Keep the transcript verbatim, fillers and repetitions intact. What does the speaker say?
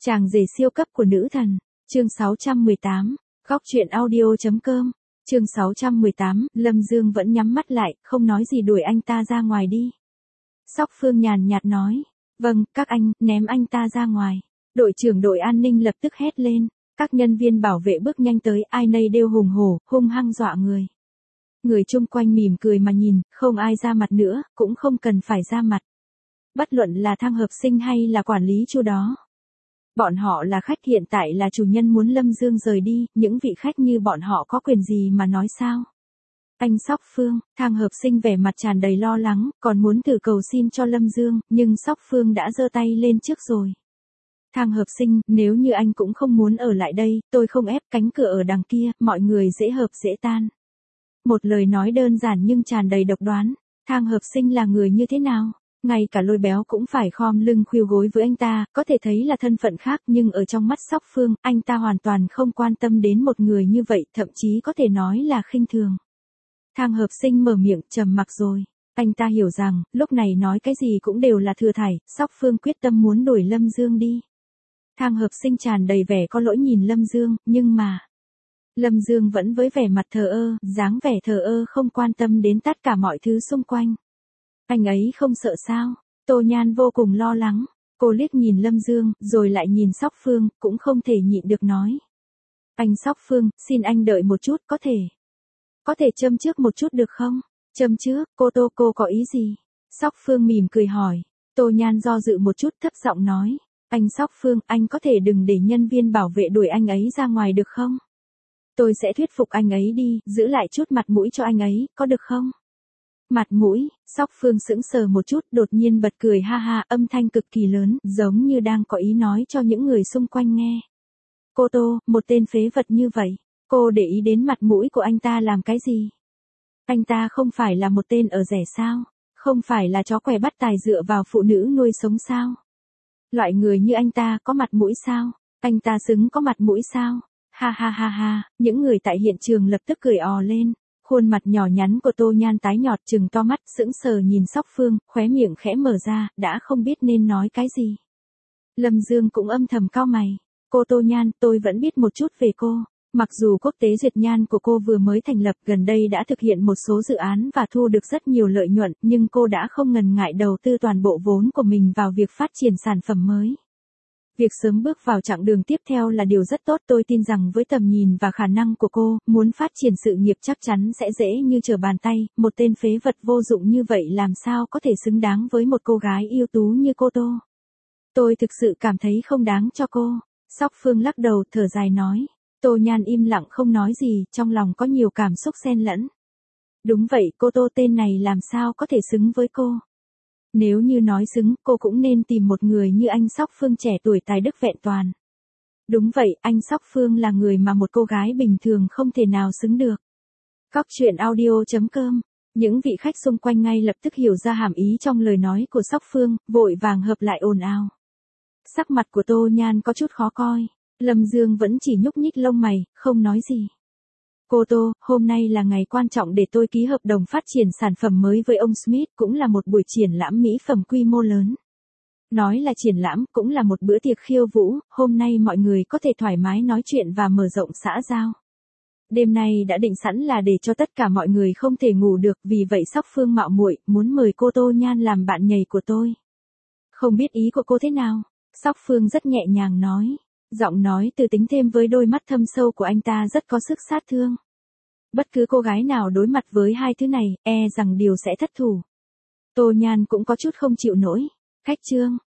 Chàng rể siêu cấp của nữ thần, chương sáu trăm mười tám, góc truyện audio.com, chương sáu trăm mười tám, Lâm Dương vẫn nhắm mắt lại, không nói gì đuổi anh ta ra ngoài đi. Sóc Phương nhàn nhạt nói, vâng, các anh, ném anh ta ra ngoài. Đội trưởng đội an ninh lập tức hét lên, các nhân viên bảo vệ bước nhanh tới, ai nấy đều hùng hổ, hung hăng dọa người. Người chung quanh mỉm cười mà nhìn, không ai ra mặt nữa, cũng không cần phải ra mặt. Bất luận là Thang Hợp Sinh hay là quản lý Chu đó. Bọn họ là khách, hiện tại là chủ nhân muốn Lâm Dương rời đi, những vị khách như bọn họ có quyền gì mà nói sao? Anh Sóc Phương, Thang Hợp Sinh vẻ mặt tràn đầy lo lắng, còn muốn thử cầu xin cho Lâm Dương, nhưng Sóc Phương đã giơ tay lên trước rồi. Thang Hợp Sinh, nếu như anh cũng không muốn ở lại đây, tôi không ép, cánh cửa ở đằng kia, mọi người dễ hợp dễ tan. Một lời nói đơn giản nhưng tràn đầy độc đoán. Thang Hợp Sinh là người như thế nào? Ngay cả Lôi Béo cũng phải khom lưng khuỵu gối với anh ta, có thể thấy là thân phận khác, nhưng ở trong mắt Sóc Phương, anh ta hoàn toàn không quan tâm đến một người như vậy, thậm chí có thể nói là khinh thường. Thang Hợp Sinh mở miệng, trầm mặc rồi. Anh ta hiểu rằng, lúc này nói cái gì cũng đều là thừa thải, Sóc Phương quyết tâm muốn đuổi Lâm Dương đi. Thang Hợp Sinh tràn đầy vẻ có lỗi nhìn Lâm Dương, nhưng mà... Lâm Dương vẫn với vẻ mặt thờ ơ, dáng vẻ thờ ơ không quan tâm đến tất cả mọi thứ xung quanh. Anh ấy không sợ sao? Tô Nhan vô cùng lo lắng. Cô liếc nhìn Lâm Dương, rồi lại nhìn Sóc Phương, cũng không thể nhịn được nói. Anh Sóc Phương, xin anh đợi một chút, có thể. Có thể châm trước một chút được không? Châm trước, cô Tô cô có ý gì? Sóc Phương mỉm cười hỏi. Tô Nhan do dự một chút thấp giọng nói. Anh Sóc Phương, anh có thể đừng để nhân viên bảo vệ đuổi anh ấy ra ngoài được không? Tôi sẽ thuyết phục anh ấy đi, giữ lại chút mặt mũi cho anh ấy, có được không? Mặt mũi, Sóc Phương sững sờ một chút, đột nhiên bật cười ha ha, âm thanh cực kỳ lớn, giống như đang có ý nói cho những người xung quanh nghe. Cô Tô, một tên phế vật như vậy, cô để ý đến mặt mũi của anh ta làm cái gì? Anh ta không phải là một tên ở rẻ sao? Không phải là chó què bắt tài dựa vào phụ nữ nuôi sống sao? Loại người như anh ta có mặt mũi sao? Anh ta xứng có mặt mũi sao? Ha ha ha ha, những người tại hiện trường lập tức cười ò lên. Khuôn mặt nhỏ nhắn của Tô Nhan tái nhọt, trừng to mắt, sững sờ nhìn Sóc Phương, khóe miệng khẽ mở ra, đã không biết nên nói cái gì. Lâm Dương cũng âm thầm cau mày. Cô Tô Nhan, tôi vẫn biết một chút về cô. Mặc dù quốc tế duyệt nhan của cô vừa mới thành lập, gần đây đã thực hiện một số dự án và thu được rất nhiều lợi nhuận, nhưng cô đã không ngần ngại đầu tư toàn bộ vốn của mình vào việc phát triển sản phẩm mới. Việc sớm bước vào chặng đường tiếp theo là điều rất tốt, tôi tin rằng với tầm nhìn và khả năng của cô, muốn phát triển sự nghiệp chắc chắn sẽ dễ như trở bàn tay, một tên phế vật vô dụng như vậy làm sao có thể xứng đáng với một cô gái ưu tú như cô Tô. Tôi thực sự cảm thấy không đáng cho cô. Sóc Phương lắc đầu, thở dài nói. Tô Nhan im lặng không nói gì, trong lòng có nhiều cảm xúc xen lẫn. Đúng vậy, cô Tô tên này làm sao có thể xứng với cô. Nếu như nói xứng, cô cũng nên tìm một người như anh Sóc Phương trẻ tuổi tài đức vẹn toàn. Đúng vậy, anh Sóc Phương là người mà một cô gái bình thường không thể nào xứng được. Góc truyện audio.com, những vị khách xung quanh ngay lập tức hiểu ra hàm ý trong lời nói của Sóc Phương, vội vàng hợp lại ồn ào. Sắc mặt của Tô Nhan có chút khó coi, Lâm Dương vẫn chỉ nhúc nhích lông mày, không nói gì. Cô Tô, hôm nay là ngày quan trọng để tôi ký hợp đồng phát triển sản phẩm mới với ông Smith, cũng là một buổi triển lãm mỹ phẩm quy mô lớn. Nói là triển lãm, cũng là một bữa tiệc khiêu vũ, hôm nay mọi người có thể thoải mái nói chuyện và mở rộng xã giao. Đêm nay đã định sẵn là để cho tất cả mọi người không thể ngủ được, vì vậy Sóc Phương mạo muội muốn mời cô Tô Nhan làm bạn nhảy của tôi. Không biết ý của cô thế nào? Sóc Phương rất nhẹ nhàng nói. Giọng nói từ tính thêm với đôi mắt thâm sâu của anh ta rất có sức sát thương. Bất cứ cô gái nào đối mặt với hai thứ này, e rằng điều sẽ thất thủ. Tô Nhan cũng có chút không chịu nổi. Khách trương,